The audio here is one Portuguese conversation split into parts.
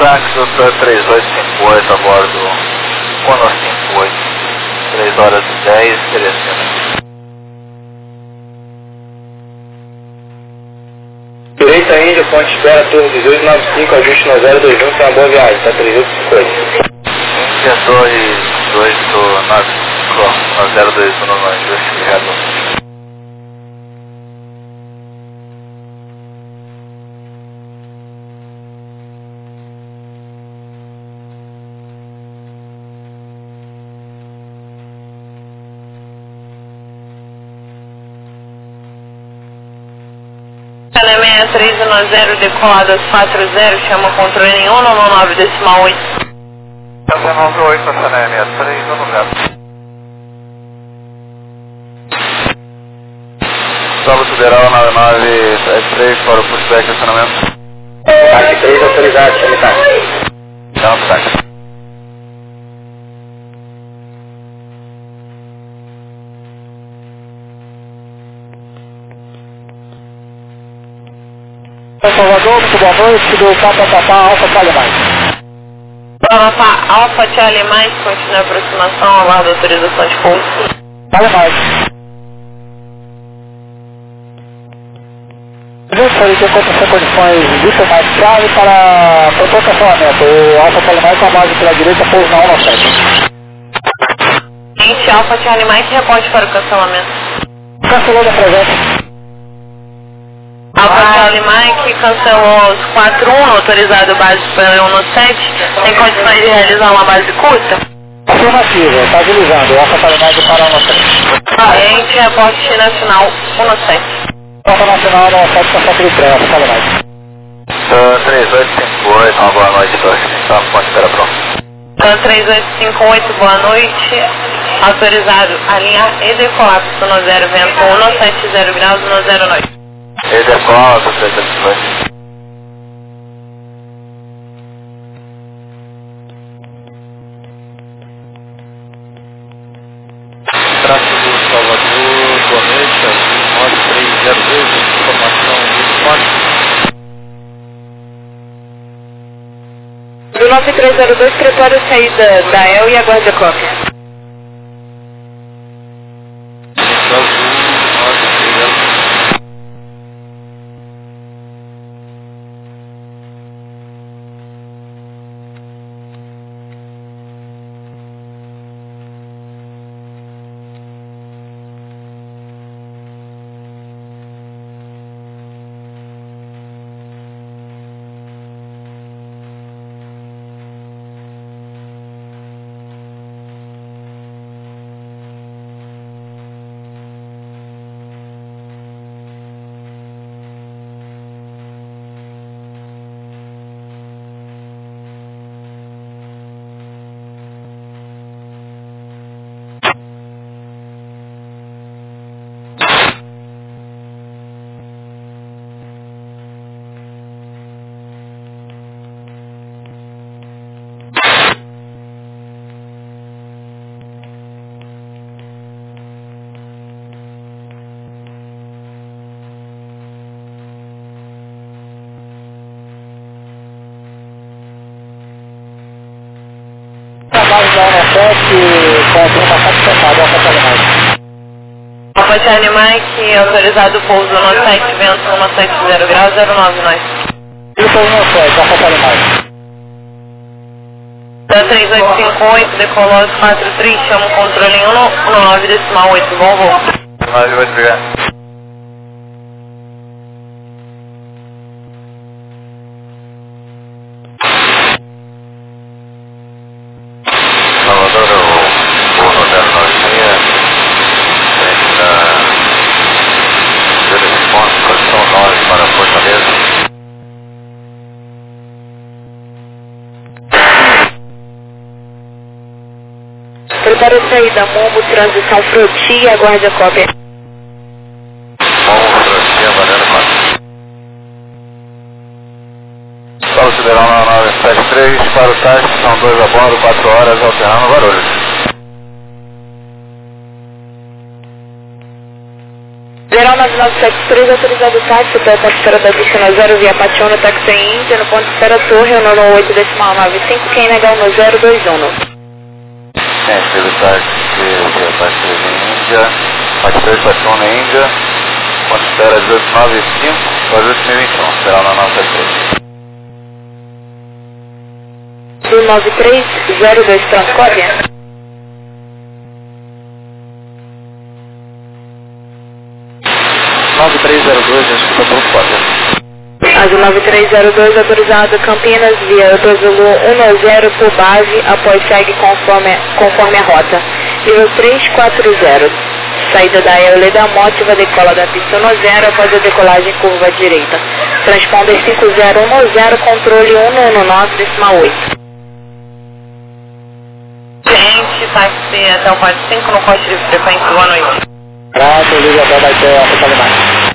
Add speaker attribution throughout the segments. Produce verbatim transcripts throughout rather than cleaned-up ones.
Speaker 1: Saxo três oito cinco oito a bordo Conor cinco oito, três horas e dez, Teresina.
Speaker 2: Direita Índia, ponte espera, torre dezoito nove cinco, ajuste no zero dois um, tem uma boa viagem, tá três oito cinco oito.
Speaker 1: Índia, torre dezoito nove cinco, no zero dois um, no ajuste, obrigado.
Speaker 3: seis três um zero, decolado às quatro zero, chama o controle em um no nove decimal oito.
Speaker 1: nove oito, a Sané sessenta e três, vamos lá. Solo Sideral nove nove sete três para o pushback de acionamento.
Speaker 2: Parte três autorizado, chame táxi.
Speaker 1: Chama o táxi.
Speaker 2: Salvador, muito boa noite, do Papa Papa Alfa Charlie Mais.
Speaker 3: Papa Alfa Charlie Mais, continua a aproximação, aguarda a autorização de pouso.
Speaker 2: Charlie Mais. Gostaria de acontecer condições dicionais chave para propor cancelamento. O Alfa Charlie Mais com a base pela direita, pouso na um sete.
Speaker 3: Gente, Alfa Charlie Mais, reporte para o cancelamento.
Speaker 2: Cancelou da presença.
Speaker 3: Alfa Charlie Mike cancelou os quatro um, autorizado base pela um sete, tem condições de realizar uma base curta?
Speaker 2: Afirmativa, está agilizando, Alfa Charlie Mike para um sete.
Speaker 3: Gente, reporte nacional um sete.
Speaker 2: Alfa Nacional um sete, contato de trem, Alfa Charlie Mike.
Speaker 1: três oito cinco oito, uma boa noite, torre. Tá, pode esperar pronto.
Speaker 3: três oito cinco oito, boa noite. Autorizado alinhar e decolar no zero vento um sete zero graus no zero nove.
Speaker 1: Ele é qual, você está de Tráfego Salvador, boa noite, nove três zero dois, informação do quatro.
Speaker 3: Do nove três zero dois, prepara a saída da E L e aguarde a cópia. Alfa Charlie Mike, autorizado o pouso no sete, vento um sete zero graus, zero nove nove.
Speaker 2: Isso aí não sei, Alfa Charlie Mike.
Speaker 3: Da três oito cinco oito, decolou às quatro três, chama o controle em um nove decimal oito, bom voo.
Speaker 1: nove oito, obrigado.
Speaker 3: Prepara a saída, Mombo, transição Froti, aguarde a cópia.
Speaker 1: Mombo, Froti, valendo quatro. Solo Sideral nove nove sete três, para o táxi, são dois a bordo, quatro horas, alternando Guarulhos.
Speaker 3: Geral nove nove sete três, autorizado táxi, pela ponto espera da pista no zero, via Pationa, táxi em Índia, no ponto espera Torre, no nono oito decimal nove cinco, quem negar no zero dois um.
Speaker 1: Sim, pelo táxi, via Pationa em Índia, táxi três Pationa em Índia, ponto espera dezoito nove cinco, ajuste mil e vinte e um, geral nove nove sete três.
Speaker 3: nove três zero dois, Transcóvia.
Speaker 1: nove três zero dois, escuta Transcóvia.
Speaker 3: Azul nove três zero dois, autorizado Campinas, via dois Zulu um zero por base, após segue conforme, conforme a rota. Nível três quatro zero, saída da Eule da Mótiva, decola da pista no zero, após a decolagem curva à direita. Transponder cinco zero um zero, controle um um nove decimal oito. Gente, táxi até o quatro cinco no corte de frequência, boa noite.
Speaker 2: Prato, liga até vai ter a Alfa mais.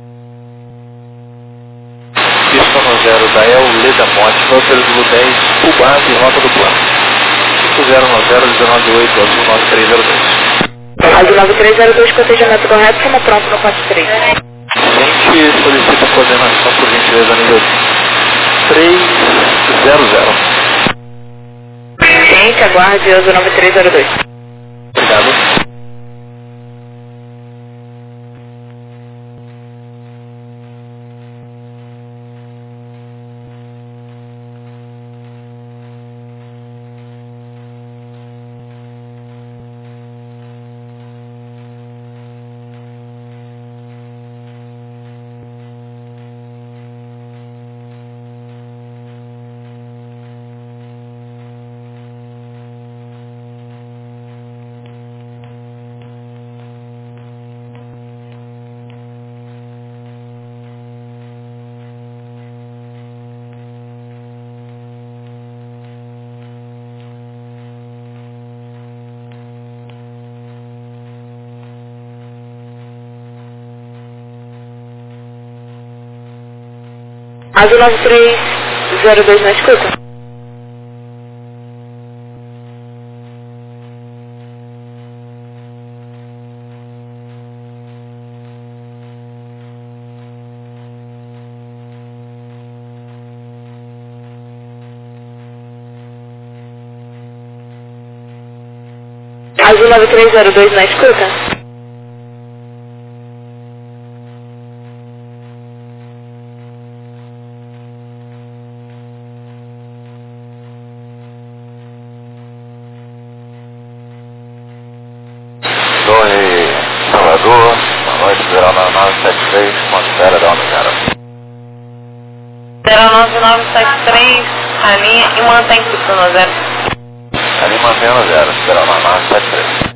Speaker 1: Pista no zero da Eule da Mótiva, pelo Zulu dez, full base, rota do plano. cinco zero um zero, dezenove oito, Azul nove três zero dois.
Speaker 3: Azul nove três zero dois, cotejamento correto, como pronto no quatro três.
Speaker 1: Gente, solicita coordenação por gentileza nível três zero zero.
Speaker 3: Gente, aguarde Azul nove três zero dois.
Speaker 1: Obrigado.
Speaker 3: Azul nove três zero dois na escuta. Azul nove três zero dois na escuta.
Speaker 1: Torre Salvador, boa noite, geral nove nove sete três, ponto espera da onda zero.
Speaker 3: Geral nove nove sete três, alinha e mantém tudo no zero.
Speaker 1: Ali mantém no zero, geral nove nove sete três.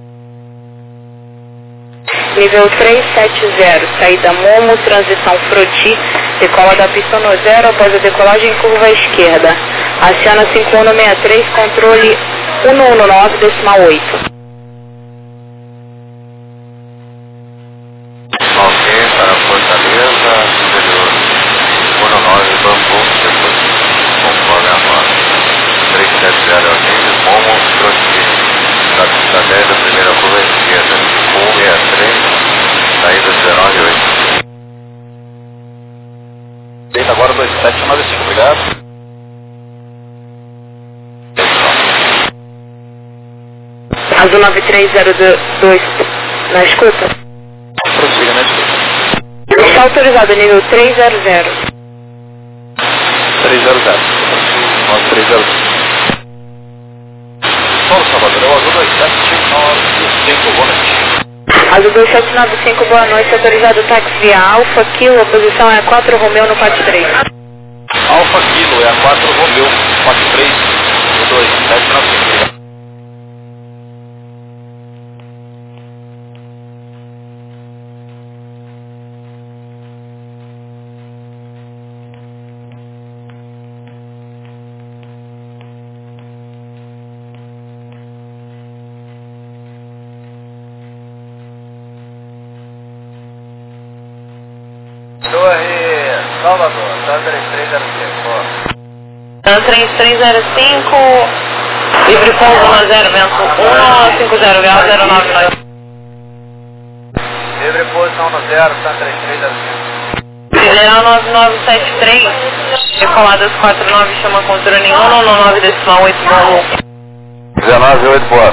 Speaker 3: Nível três sete zero, saída Momo, transição Froti, decola da pista no zero, após a decolagem curva à esquerda. Aciona cinco um seis três, controle um um nove decimal oito.
Speaker 1: Ok, para Fortaleza, superior um nove Bambu, depois conforme a rota. três sete zero é o nível, Momo, Froti, da pista dez, da primeira curva à esquerda, cinco um seis três, saída dezenove oito. Deita agora dois sete nove cinco, obrigado.
Speaker 3: Azul nove três zero dois na escuta.
Speaker 1: Prossiga na escuta.
Speaker 3: Está autorizado nível três zero zero.
Speaker 1: três zero zero. nove três zero. Paulo Salvador, é o Azul dois sete nove cinco, boa noite.
Speaker 3: Azul dois sete nove cinco, boa noite. Autorizado táxi via Alfa Kilo, a posição é quatro Romeu no quatro três.
Speaker 1: Alfa Kilo, é a quatro Romeu, quatro três, dois sete nove cinco. Torre Salvador, TAN três três zero cinco.
Speaker 3: TAN três três zero cinco, livre pouso no zero, vento um cinco zero grau zero nove nove.
Speaker 1: Livre pouso posição no zero, está três três zero cinco.
Speaker 3: Federal nove nove sete três, decoladas quatro nove, chama controle um, não nove decimal oito um.
Speaker 1: dezenove oito, boa.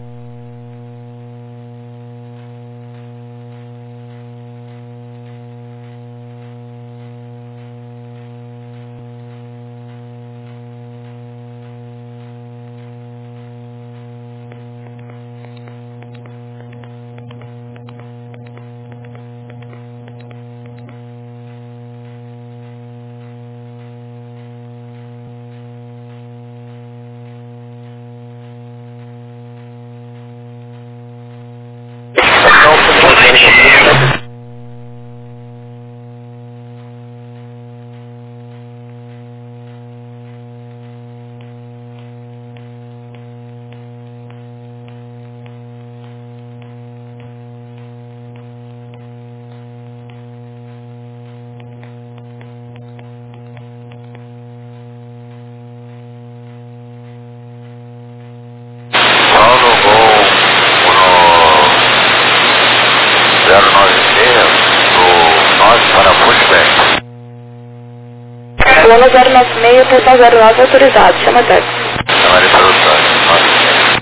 Speaker 3: Luna zero nove seis, pessoal zero nove autorizado, chama táxi.
Speaker 1: Chama de produção.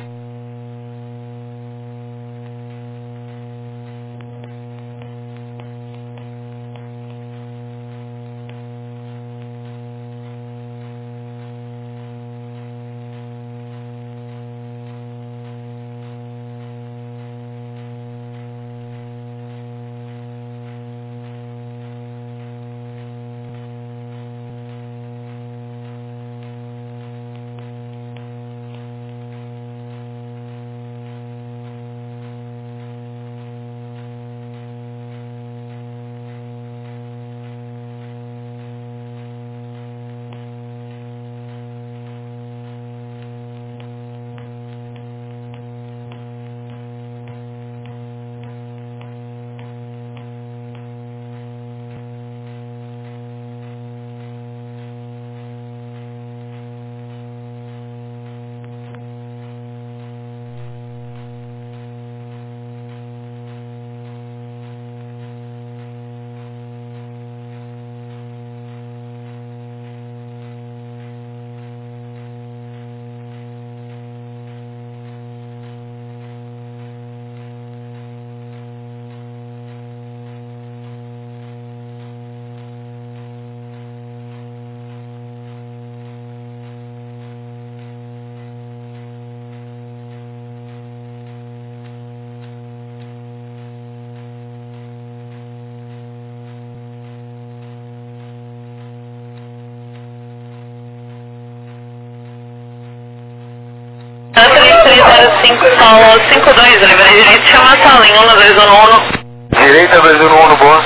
Speaker 3: três três zero cinco, solo cinco dois, livre direito, chama a sala em um dois um um.
Speaker 1: Direita, dois um um, boa.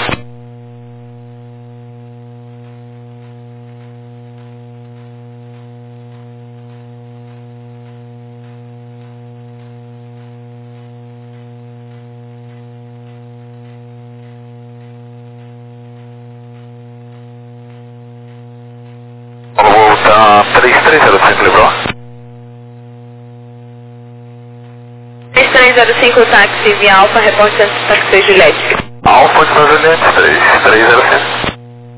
Speaker 1: Vou voltar três três zero cinco, livrou.
Speaker 3: três três zero cinco, táxi via Alfa, reporte táxi Juliette.
Speaker 1: Alfa de Juliette, três três zero cinco.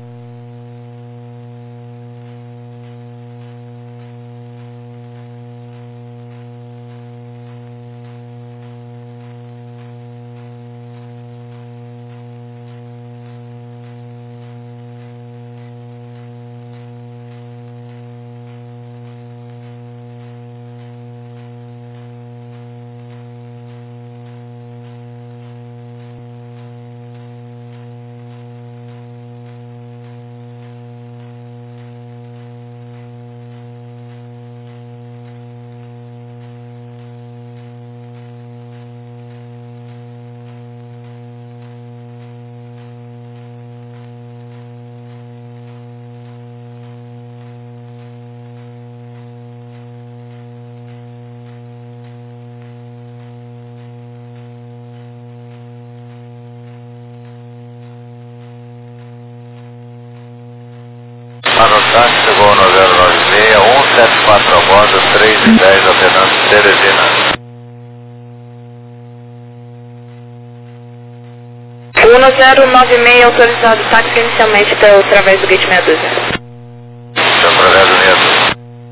Speaker 1: Anotar, chegou no zero nove seis, um sete quatro a bordo, três e dez, alternando Teresina.
Speaker 3: um zero nove seis autorizado táxi inicialmente pelo através do gate meia dúzia.
Speaker 1: Através do meia dúzia.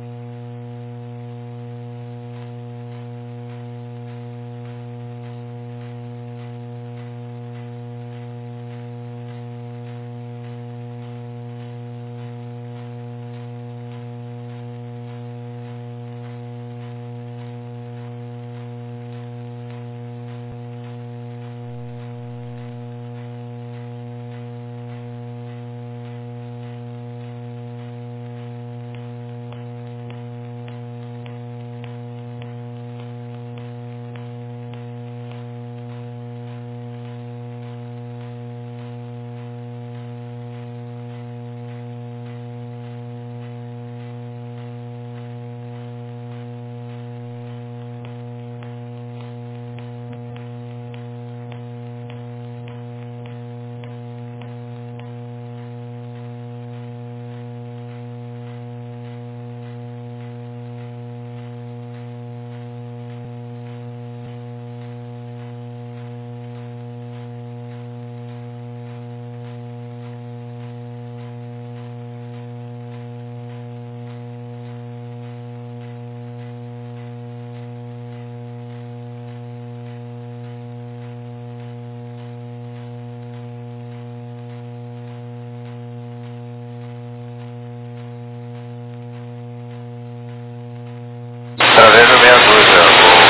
Speaker 1: Através do meia dúzia,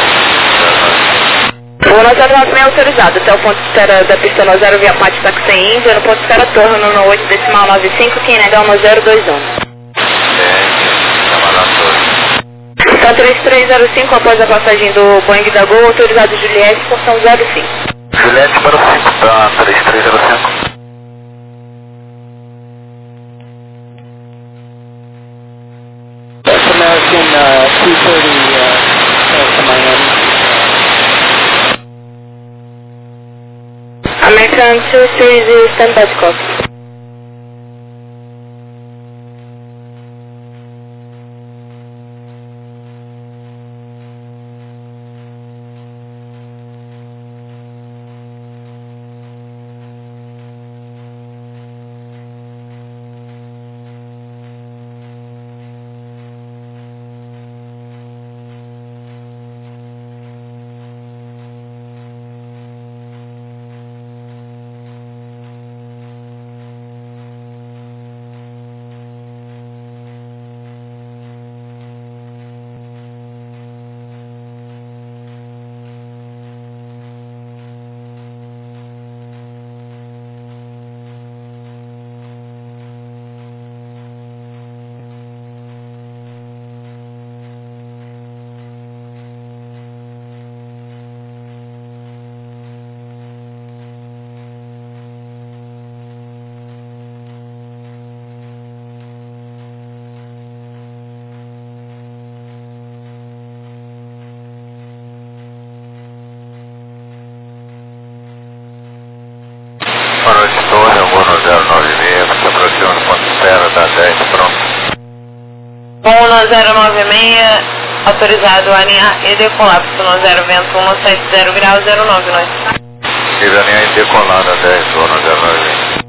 Speaker 3: o zero nove seis autorizado, até o ponto de espera da pista no zero via Pátio Táxi Índia, no ponto de espera Torre no oito decimal nove cinco, quem negar no zero dois um. Então três três zero cinco após a passagem do Boeing da Gol, autorizado Juliette, portão zero cinco.
Speaker 1: Juliette para o cinco, tá, três três zero cinco.
Speaker 2: American uh, two thirty uh, to Miami.
Speaker 3: American two thirty, stand by to copy.
Speaker 1: Boa noite, Torre, um zero nove seis, se aproxima do ponto de espera da dez, pronto.
Speaker 3: um zero nove seis, autorizado a alinhar e decolar para o zero vento um sete zero grau zero nove noite.
Speaker 1: E da linha decolada dez, um zero nove seis.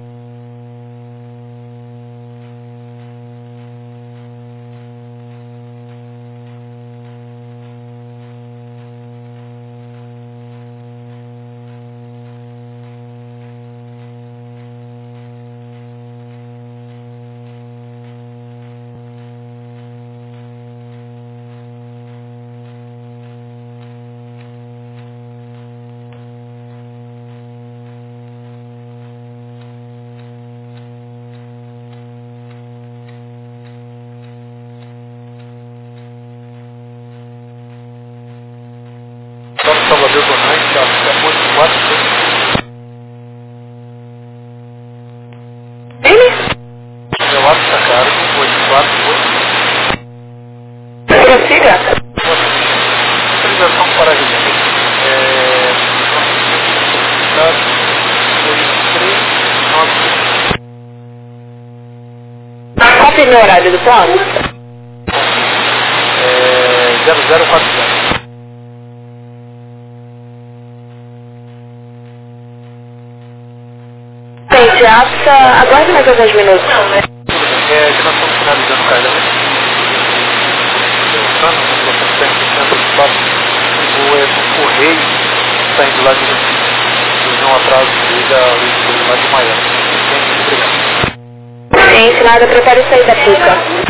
Speaker 2: Salvador Bonante, tá muito quatro.
Speaker 3: Ele?
Speaker 2: Eu acho que tá caro, oito quatro oito.
Speaker 3: Prossiga.
Speaker 2: Autorização para registro. É... dois três nove.
Speaker 3: Tá copy no horário do plano?
Speaker 2: É... zero zero quatro zero.
Speaker 3: Japsa, aguarde mais alguns minutos.
Speaker 1: É que nós estamos finalizando o carregamento. Nós estamos tentando espaço. O voo é do Correio, saindo lá de Recife. Eles não atraso desde a Luiz lá de Miami. Muito obrigado.
Speaker 3: Em ensinada, prepare sair da Puca.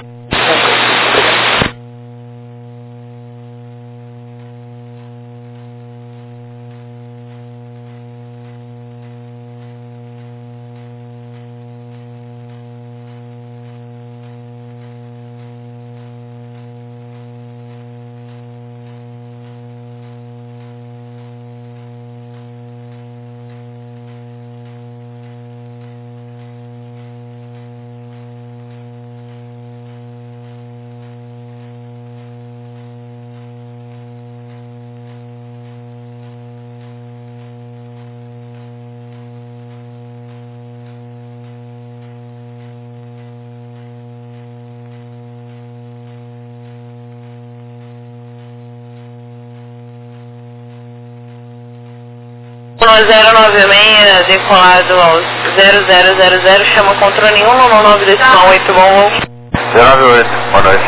Speaker 3: zero nove seis, decolado ao zero zero zero zero, chama controle um no nove decimal oito, bom.
Speaker 1: zero nove oito, boa noite.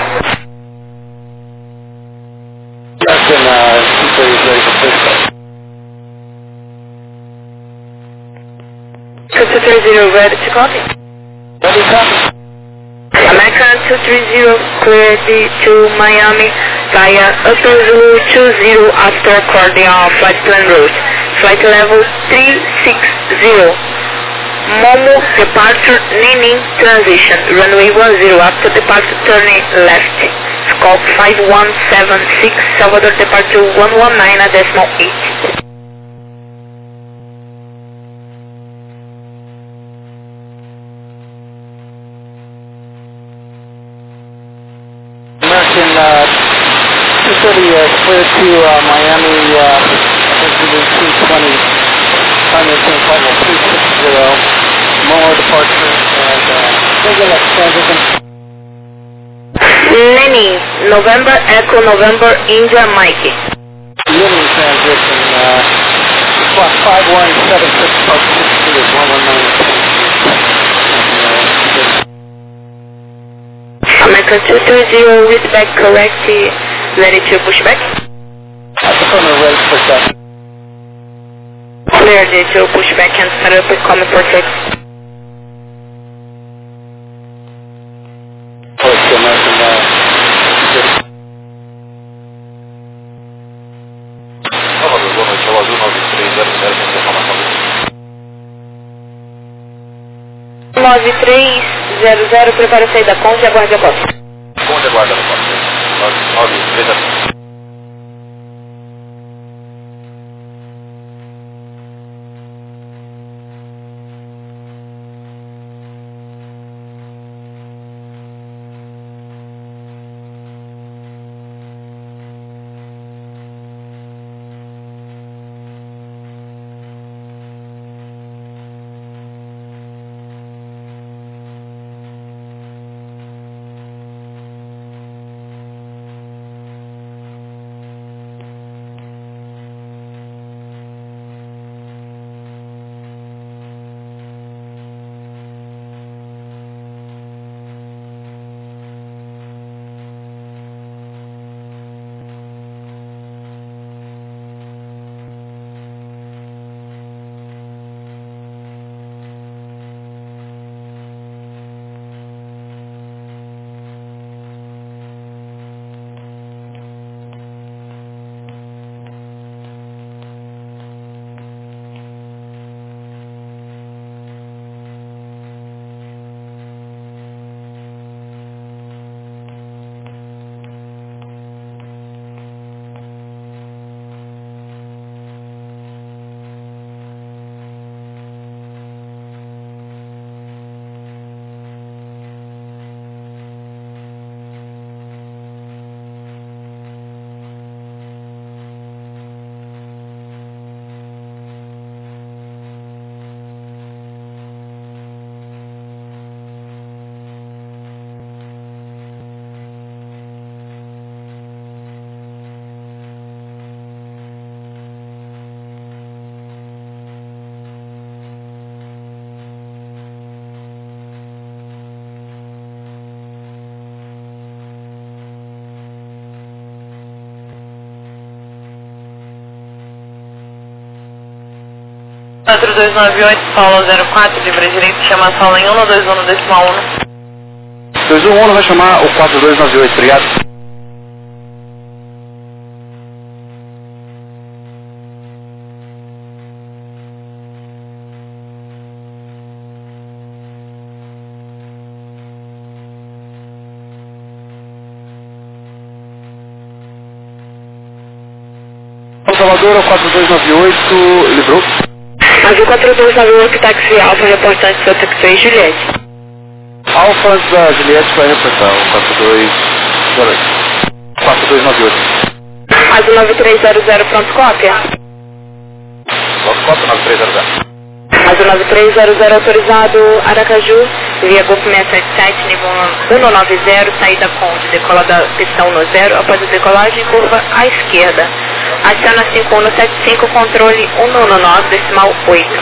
Speaker 3: two two three zero, ready to copy?
Speaker 2: Ready, copy.
Speaker 3: American two three zero, cleared to Miami via Upper Zulu two zero after accordion flight plan route. Flight level three six zero. Momo departure naming transition. Runway one zero after departure turning left. Scope five one seven six, Salvador departure one one nine a decimal eight.
Speaker 2: American uh, two thirty uh, cleared to uh, Miami, uh, I think we did two twenty, time maintain flight level three six zero, Momo departure, and uh, regular transition.
Speaker 3: Lenny, November Echo November India Mike.
Speaker 2: Limiting transition, uh, squawk five one seven six, park six two is one one nine.
Speaker 3: American two two zero, read back correct, ready to push back.
Speaker 2: That's the front of the race for that.
Speaker 3: Clear to push back and start up with common protect.
Speaker 2: Okay, American, uh,
Speaker 1: Salvador, boa noite, é o Azul nove três zero zero, com informação do
Speaker 3: nove três zero zero, prepara a saída da ponte e aguarde a costa.
Speaker 1: Conde aguarda no quarto. nove três zero.
Speaker 3: quatro dois nove oito, Paula zero quatro, livre direito, chama a sala em um dois um decimal um.
Speaker 2: dois um um vai chamar o quatro dois nove oito, obrigado. Salvador, quatro dois nove oito, livrou.
Speaker 3: Navio quatro dois nove oito, táxi Alfa, reportante Santa Cruz, Juliette.
Speaker 2: Alfa da Juliette vai reportar o quatro dois zero oito. quatro dois nove oito.
Speaker 3: Azul nove três zero zero, pronto, cópia.
Speaker 1: Pronto, cópia nove três zero zero.
Speaker 3: Azul nove três zero zero, autorizado, Aracaju, via Golf seiscentos e setenta e sete, nível cento e noventa, saída Conde, decola da pistão no zero, após a decolagem, curva à esquerda. Aciona cinco um sete cinco, controle cento e nove, decimal oito.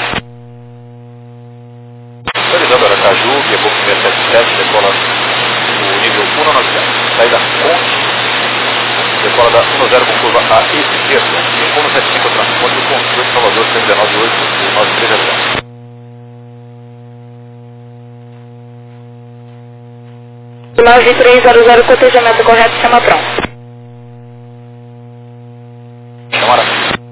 Speaker 1: Autorizando Aracaju, via Golf seiscentos e setenta e sete, decola o nível cento e noventa, saída Conde, decola da cento e zero com curva à esquerda. cinco um sete cinco, transporte do controle Salvador, cento e dezenove oito, nove três zero zero.
Speaker 3: nove três zero zero, cotejamento correto, chama pronto.
Speaker 1: Chamara.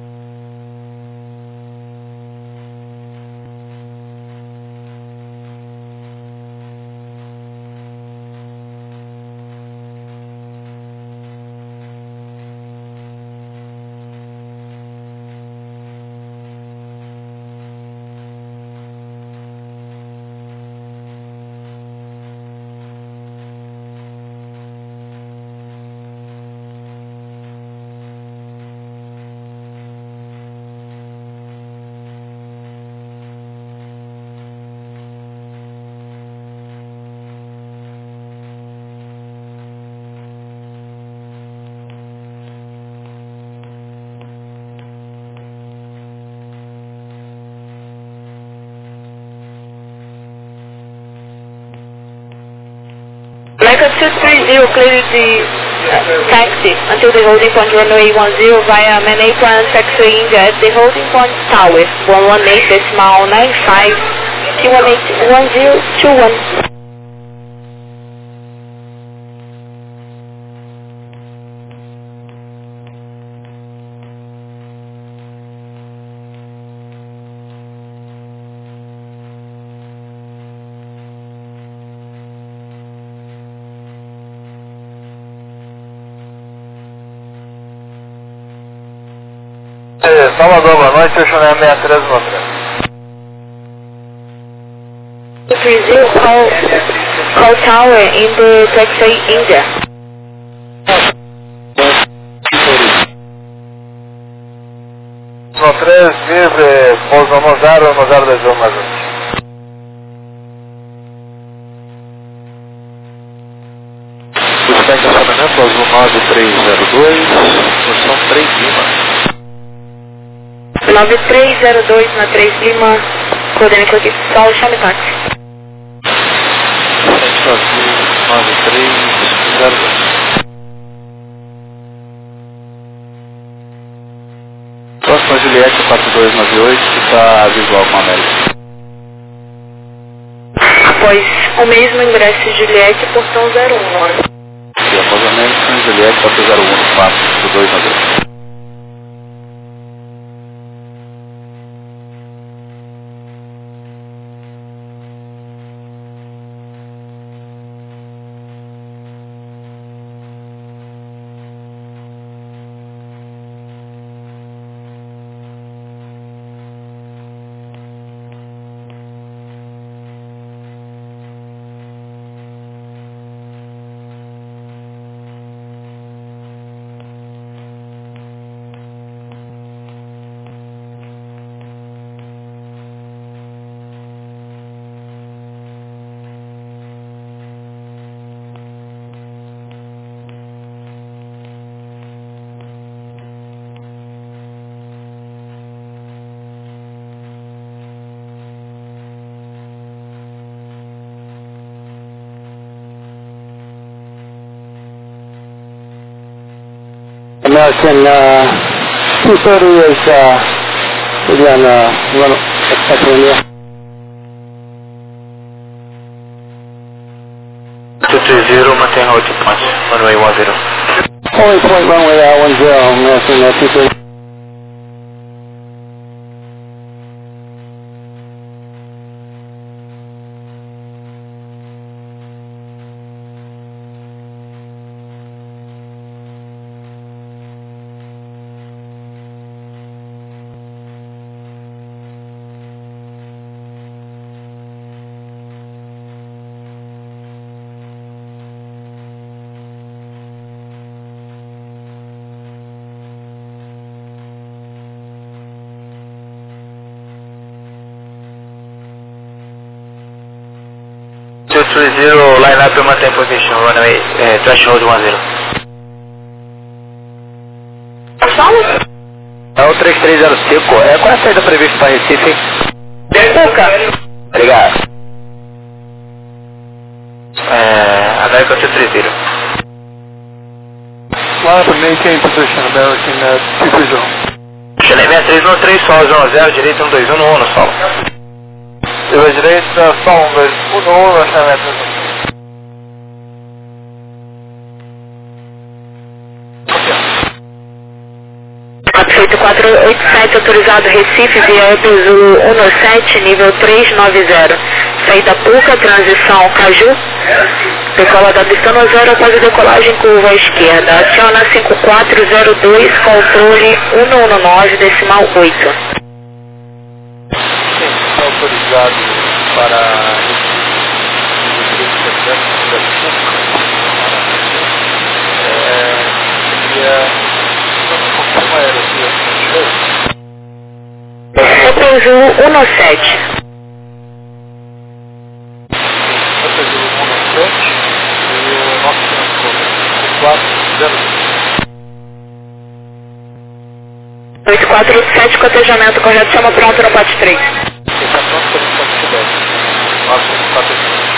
Speaker 3: American two three zero, clear the uh, taxi until the holding point runway one zero via Manhattan Taxiway India at the holding point tower one one eight decimal nine five Q one eight one zero two one.
Speaker 1: Salvador, boa noite, eu chamei a seis três um três.
Speaker 3: two three zero, call, call tower in the Taxiway India.
Speaker 1: um três, livre, pouso no zero, no zero dois um mais um.
Speaker 2: Estacionamento azul nove três zero dois, posição três Lima.
Speaker 3: nove três zero dois na três Lima, coordenador aqui, sol, chame táxi.
Speaker 2: Centro azul nove três zero dois. Próxima Juliette quatro dois nove oito, que está visual com a América.
Speaker 3: Após o mesmo ingresso Juliette, portão zero um.
Speaker 2: E após a América, Juliette quatro zero um, quatro dois nove oito. American uh, two thirty is uh, again uh, Expect India.
Speaker 1: two three zero, mantém a oito pontos, runway one zero.
Speaker 2: Holding point runway uh, one zero, American uh, two three.
Speaker 1: two three zero, line up, mantém position, runway, eh, threshold one zero. É o três três zero cinco, é, qual é a saída prevista para Recife?
Speaker 3: Puca.
Speaker 1: Obrigado. É, América two three zero.
Speaker 2: Line up and maintain position, American uh, two three zero.
Speaker 1: Chile sessenta e três no três, sol zero zero, direito um dois um no um no sol.
Speaker 2: Pela direita, sol um dois um no um, lançamento.
Speaker 3: oito quatro oito sete, autorizado Recife, via Zulu um nove sete, nível três nove zero. Saída Puca, transição Caju. Decola da pistão zero após a decolagem curva à esquerda. Aciona cinco quatro zero dois, controle um um nove, decimal oito.
Speaker 2: Sim, está autorizado para Recife, da Puca. Seria... Como era
Speaker 3: Hotel Zulu um nove sete.
Speaker 2: Hotel Zulu um nove sete e o nosso cinco quatro zero dois.
Speaker 3: oito quatro oito sete, cotejamento correto, chama pronto no pote três.
Speaker 2: Está pronto para o pote dez. Nosso cinco quatro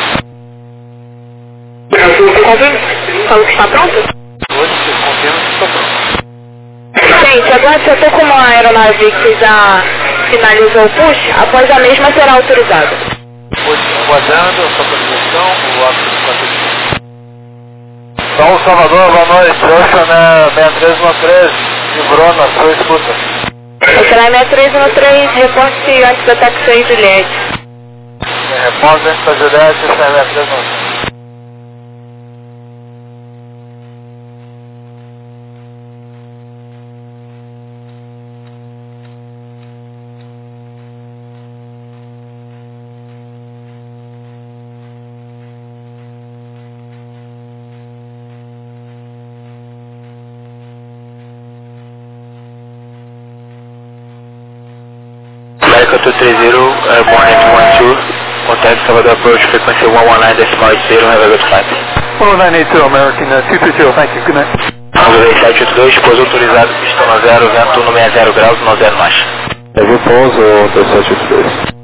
Speaker 2: oito.
Speaker 3: Falou que está pronto?
Speaker 2: Hoje vocês confirmam que está pronto.
Speaker 3: Gente, agora se eu estou com uma aeronave que já finalizou o push, após a mesma será autorizada.
Speaker 2: Hoje aguardando a sua autorização, o ato cinco quatro oito. São Salvador, boa noite. Ocean seis três um três, livrou na sua escuta.
Speaker 3: Ocean seis três um três, reporte antes da taxi Juliette.
Speaker 2: Repouso antes da Juliette, Ocean seis três um três.
Speaker 1: America two three zero, airborne eight one two, contact Salvador approach, frequency one one nine decimal eight zero, have a good flight.
Speaker 2: one nine eight zero, American uh, two three zero, thank you, good night.
Speaker 1: Nove sete oito dois, pouso autorizado, pistão zero, vento no sessenta graus, no zero marcha.
Speaker 2: Teve pouso, dois sete oito dois.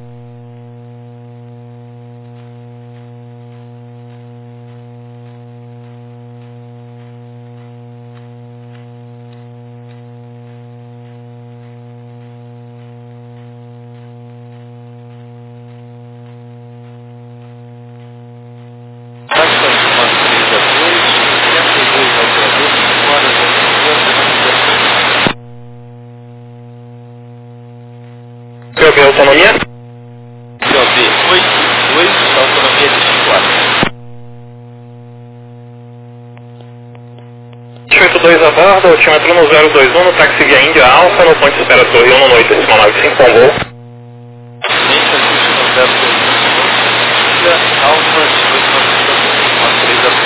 Speaker 1: Quer ver a autonomia?
Speaker 2: C O B oito dois, autonomia de cinco quatro.
Speaker 1: oito dois a bordo, altímetro no zero dois um, no táxi via Índia Alfa, no ponto de espera Torre um oito decimal nove cinco, com voo.
Speaker 2: Mente ajuste no zero dois um, Índia Alfa, dezoito nove três a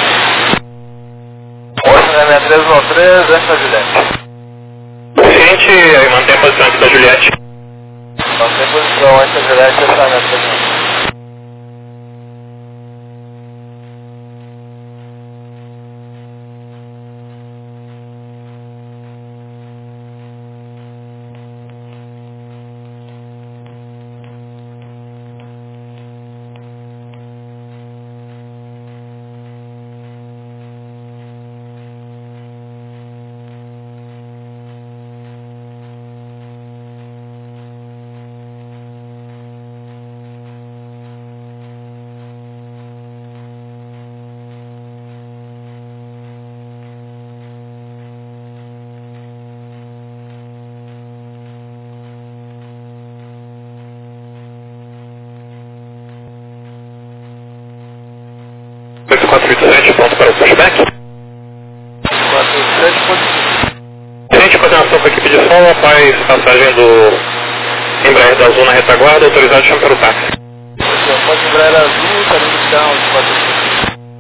Speaker 2: Ocean seis três um três, antes da Juliette.
Speaker 1: Suficiente, aí mantém a posição aqui da Juliette.
Speaker 2: Mantém posição antes da Juliette, Ocean seis três um.
Speaker 4: oito quatro oito sete, pronto para o pushback.
Speaker 2: quatro oito sete, pode...
Speaker 4: Gente, coordenação com a equipe de solo, após passagem do Embraer da Azul na retaguarda, autorizado, chama para o táxi.
Speaker 2: Pode Embraer Azul, tá inicial de quatro oito sete.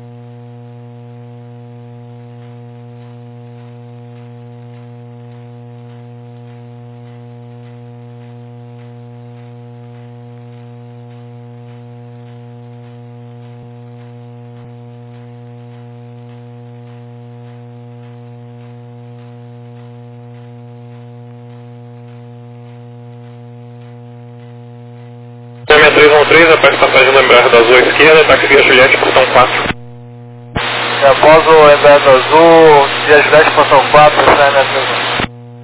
Speaker 4: seis três um três, após passagem do Embraer da Azul à esquerda, táxi via Juliette, portão quatro.
Speaker 2: E após o Embraer da Azul, via Juliette, portão quatro, sai na três.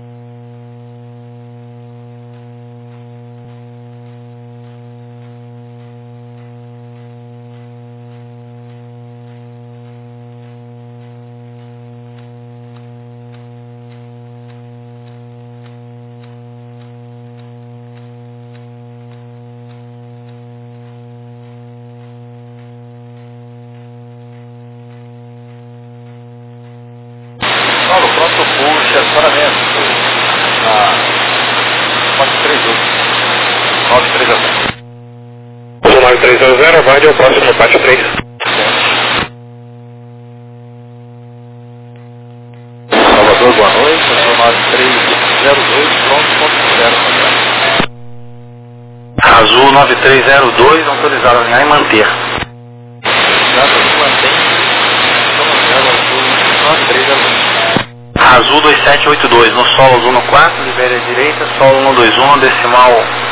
Speaker 2: Paulo, pronto, puxa, estacionamento. Ah, quatro três oito. nove três zero.
Speaker 4: nove três zero zero, aguarde o próximo no pátio três.
Speaker 2: Salvador, boa noite. Eu sou nove três zero dois, pronto, ponto zero.
Speaker 5: Azul nove três zero dois, autorizado a alinhar e manter.
Speaker 2: Obrigado, mantém. nove três zero dois.
Speaker 5: Azul dois sete oito dois, no solo azul no quatro, libere à direita, solo um dois um, decimal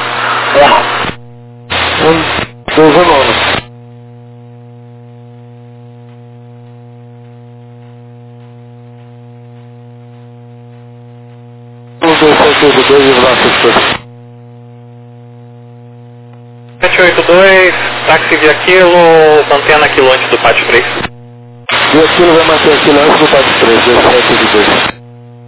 Speaker 5: um.
Speaker 2: um dois um. um dois sete oito dois,
Speaker 4: sete oito dois, táxi via quilo, mantendo aquilo antes do pátio três.
Speaker 2: E aquilo vai manter aquilo antes do pátio três, dois sete oito dois.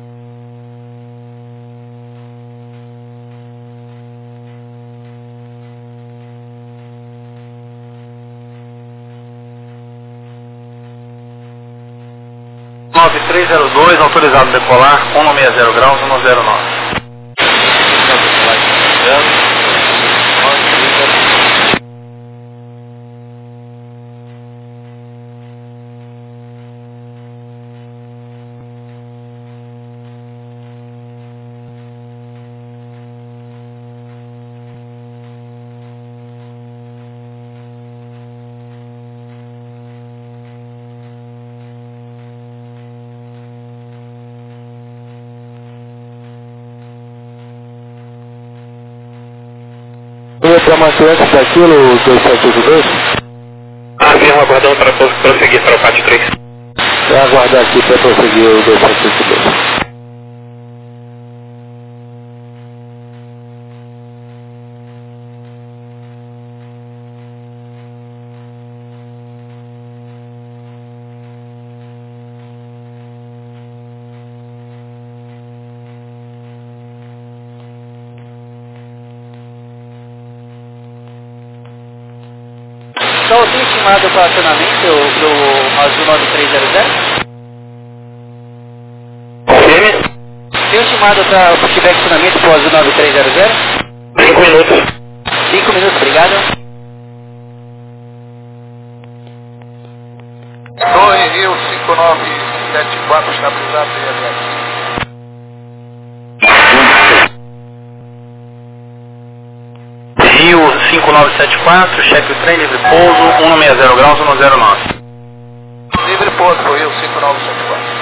Speaker 5: nove três zero dois, autorizado a decolar, um seis zero graus, um zero nove.
Speaker 2: E para manter antes daquilo, dois sete oito dois?
Speaker 4: Avião aguardando para prosseguir para o pátio três.
Speaker 2: Vou aguardar aqui para prosseguir o dois sete oito dois. Então, tem estimado para acionamento do Azul nove três zero zero?
Speaker 4: Confirme.
Speaker 2: Tem estimado para o tiver acionamento para o Azul nove três zero zero?
Speaker 4: cinco minutos.
Speaker 2: cinco minutos, obrigado. Torre Rio cinco nove sete quatro, estabilizado e aberto.
Speaker 5: Rio cinco nove sete quatro, cheque o trem, livre pouso, um seis zero graus, um zero nove.
Speaker 2: Livre pouso, Rio cinco nove sete quatro.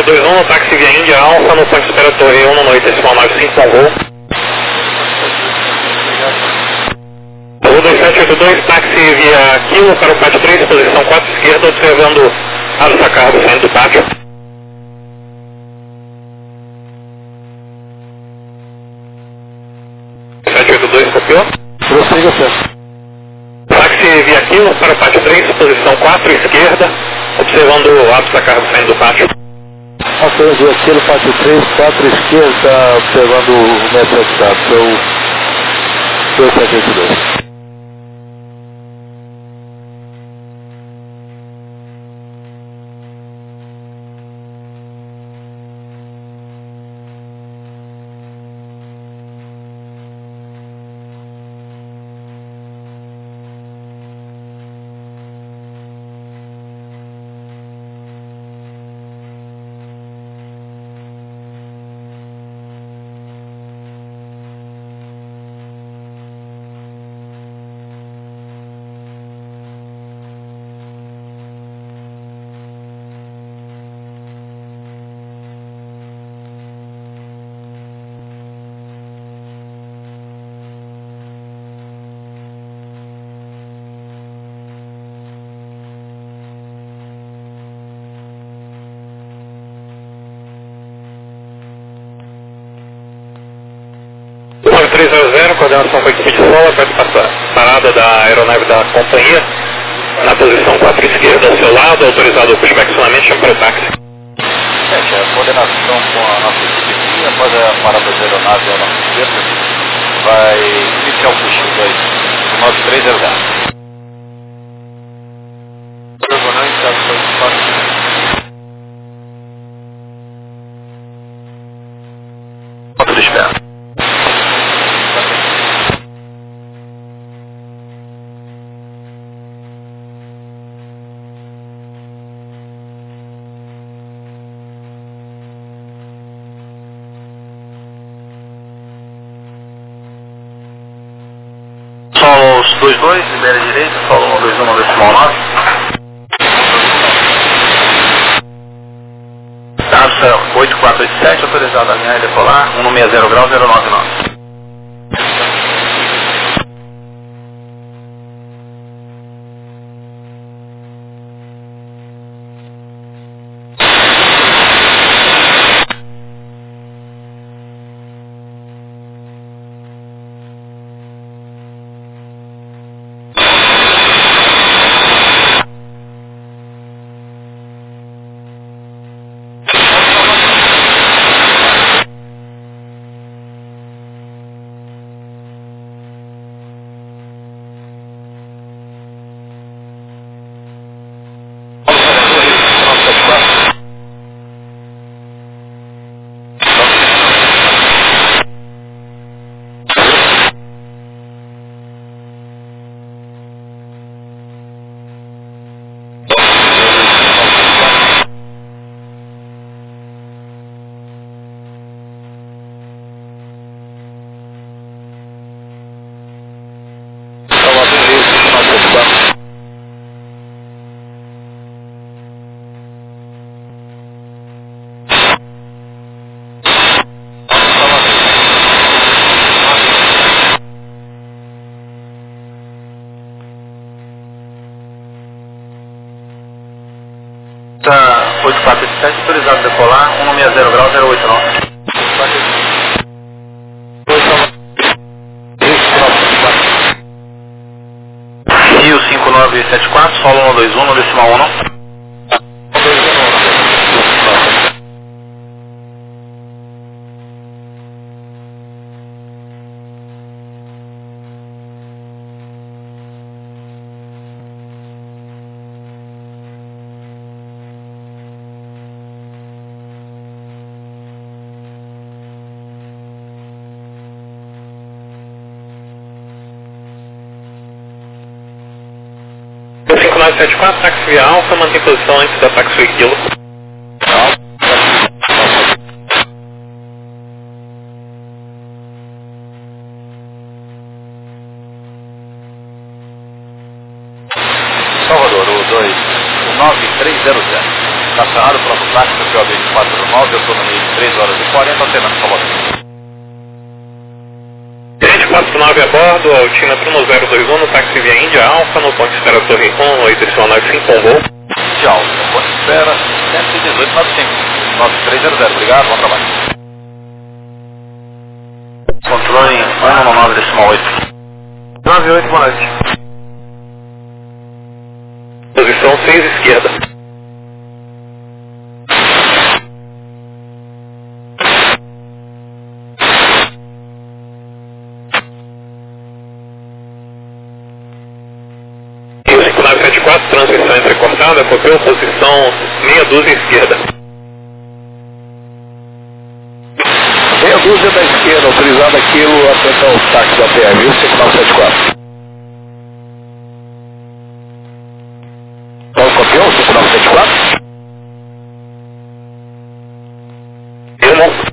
Speaker 4: zero dois um, táxi via Índia Alfa, no ponto de espera Torre um, no noite decimal nove cinco, com voo. Voo dois sete oito dois, táxi via Kilo para o pátio três, posição quatro esquerda, observando Alfa Cargo saindo do pátio. sete oito dois, copiou?
Speaker 2: Prossiga, senhor.
Speaker 4: Táxi via Kilo para o pátio três, posição quatro esquerda, observando Alfa Cargo saindo do pátio.
Speaker 2: Ok, via aquilo, pátio três, quatro esquerda, observando o metro estado, seu dois sete oito dois.
Speaker 4: nove três zero zero, coordenação com a equipe de solo, perto da parada da aeronave da companhia, na posição quatro esquerda ao seu lado, autorizado o pushback estacionamento, chama para o táxi.
Speaker 1: Sete, a coordenação com a nossa equipe aqui, após a parada da aeronave à nossa esquerda, vai iniciar o push dois, do nove três zero zero. Ponto de espera.
Speaker 5: Solo dois dois, libera a direita, solo um dois um, no decimal nove. Taxa oito quatro oito sete, autorizado a alinhar e decolar, um seis zero grau zero nove nove. oito quatro oito sete, autorizado a decolar, um seis zero grau zero oito nove. Rio cinco nove sete quatro, solo um dois um, no decimal um.
Speaker 4: cinco nove sete quatro, táxi via Alfa, mantém posição antes da táxi Kilo.
Speaker 1: Salvador, o dois nove três zero zero. Estacionado, pronto, táxi do P O B de quatro nove, eu estou no meio de três horas e quarenta, alternando, por favor.
Speaker 4: Gerente quatro nove a bordo, altímetro no zero dois um, no táxi via Índia Alfa, no ponto de espera Torre um, oito Y nove cinco, com voo.
Speaker 1: Tchau, ponto de espera, cento e dezoito, nove cinco, nove três zero zero, obrigado, bom trabalho.
Speaker 5: Controle um nove nove decimal oito.
Speaker 2: nove oito, boa noite.
Speaker 4: Posição seis, esquerda. cinco nove sete quatro, transmissão entrecortada, copiou posição meia dúzia esquerda.
Speaker 2: Meia dúzia da esquerda, autorizado aquilo, atenta ao táxi da P M, cinco nove sete quatro. Qual copiou, cinco nove sete quatro?
Speaker 4: Irmão.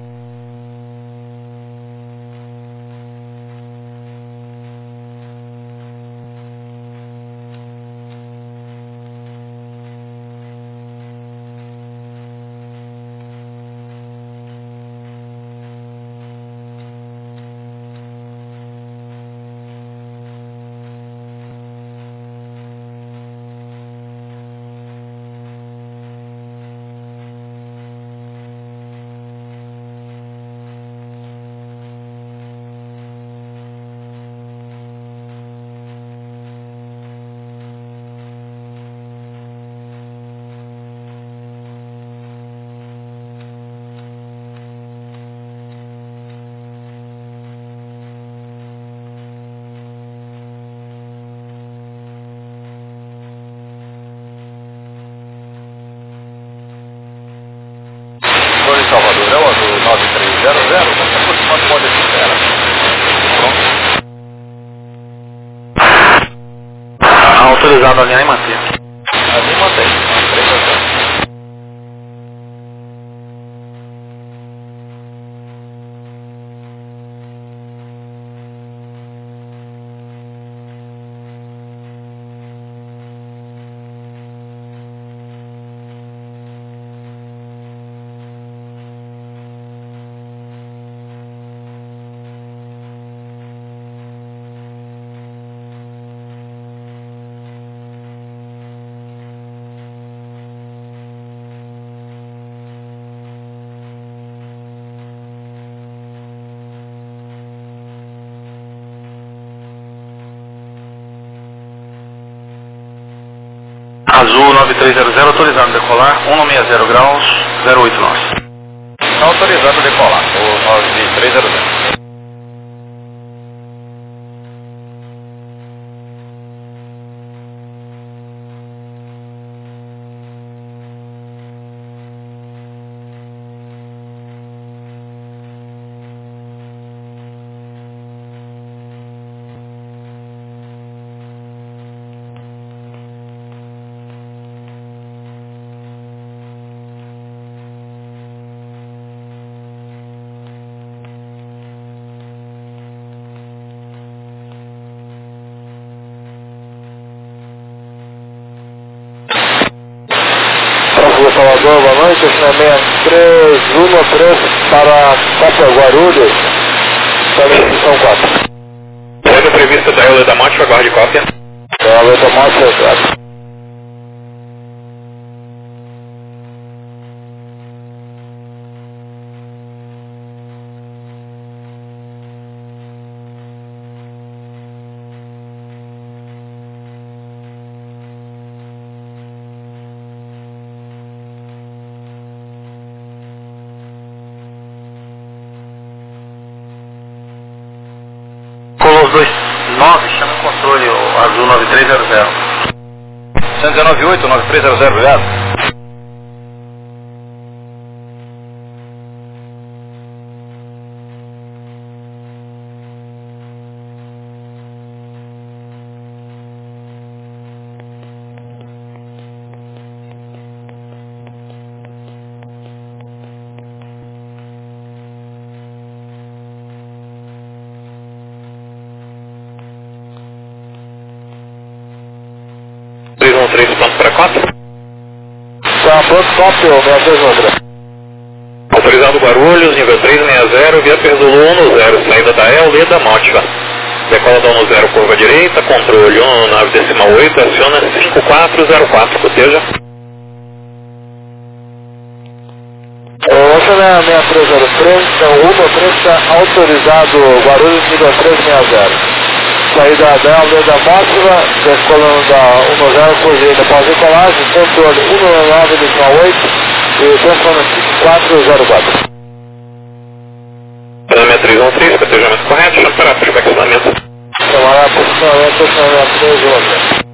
Speaker 1: Salvador, é o azul nove três zero zero, está se aproximando, pode espera. Pronto.
Speaker 5: Autorizado a alinhar e manter.
Speaker 1: Ali mantém, três a zero.
Speaker 5: Azul nove três zero zero, autorizado a decolar, um nove zero graus, zero oito nós.
Speaker 1: Está autorizado a decolar, o nove três zero zero.
Speaker 2: Salvador, boa noite, seis três um três para Copa Guarulhos, São quatro.
Speaker 4: Saída prevista da Eula da Monte, aguarde cópia.
Speaker 2: Da Eula da Monte, quatro.
Speaker 5: Colos dois nove, chama o controle, o azul nove três zero zero.
Speaker 1: cento e nove oito, nove três zero zero, obrigado.
Speaker 4: três um três, pronto para quatro.
Speaker 2: Tá, pronto, copy, o sessenta e três André.
Speaker 4: Autorizado Guarulhos, nível três seis zero, via Perdulo um zero, saída da E L E da Motiva. Decola da um zero, curva direita, controle um nove decimal oito, aciona cinco quatro zero quatro, coteja.
Speaker 2: Oceana sessenta e três zero três, então um três está autorizado Guarulhos, nível três seis zero. Saída da E L E da Motiva, decolando da um zero, curva direita, pós-decolagem, controle um nove decimal oito e transforma cinco quatro zero quatro.
Speaker 4: sessenta e três um três, cotejamento correto, chama para perfeccionamento.
Speaker 2: Chamar a posicionamento sessenta e três André.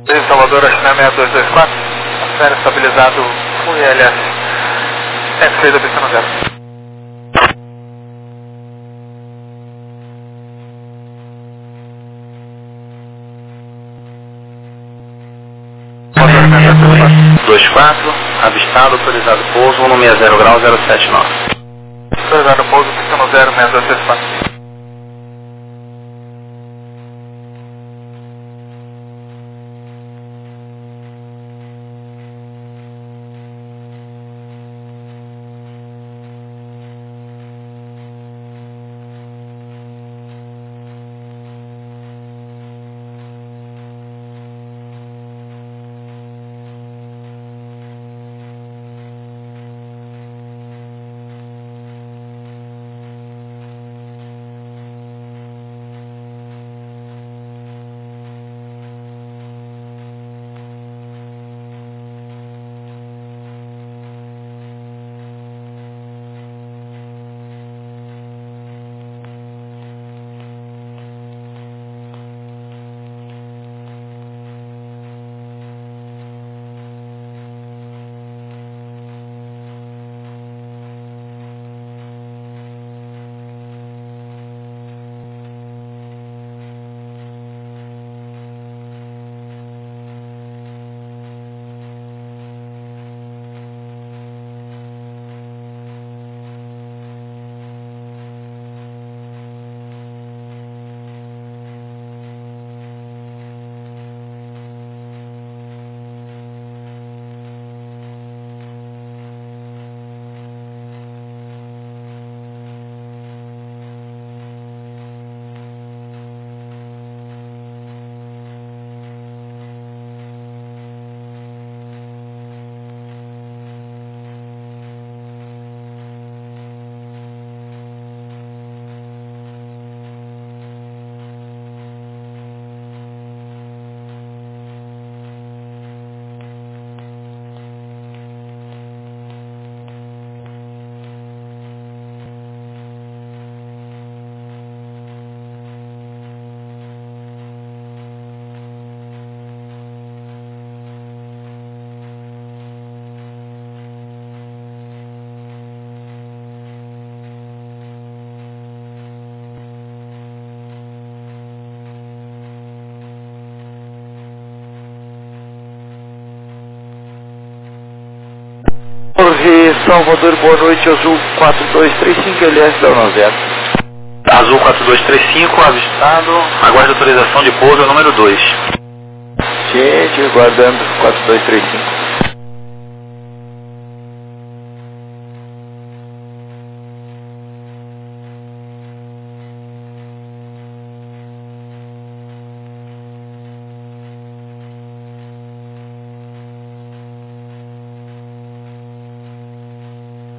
Speaker 2: Em Salvador, China seis dois dois quatro, atmosfera estabilizado, F U I L S, X-Ray do B C zero.
Speaker 5: dois quatro, avistado, autorizado pouso, um seis zero grau, zero sete nove.
Speaker 2: Autorizado pouso, piscando zero, seis dois dois quatro.
Speaker 6: Salvador, boa noite, Azul quatro dois três cinco, L S da zero.
Speaker 5: Azul quatro dois três cinco, avistado, aguarde autorização de pouso, é o número dois.
Speaker 6: Gente, aguardando quatro dois três cinco.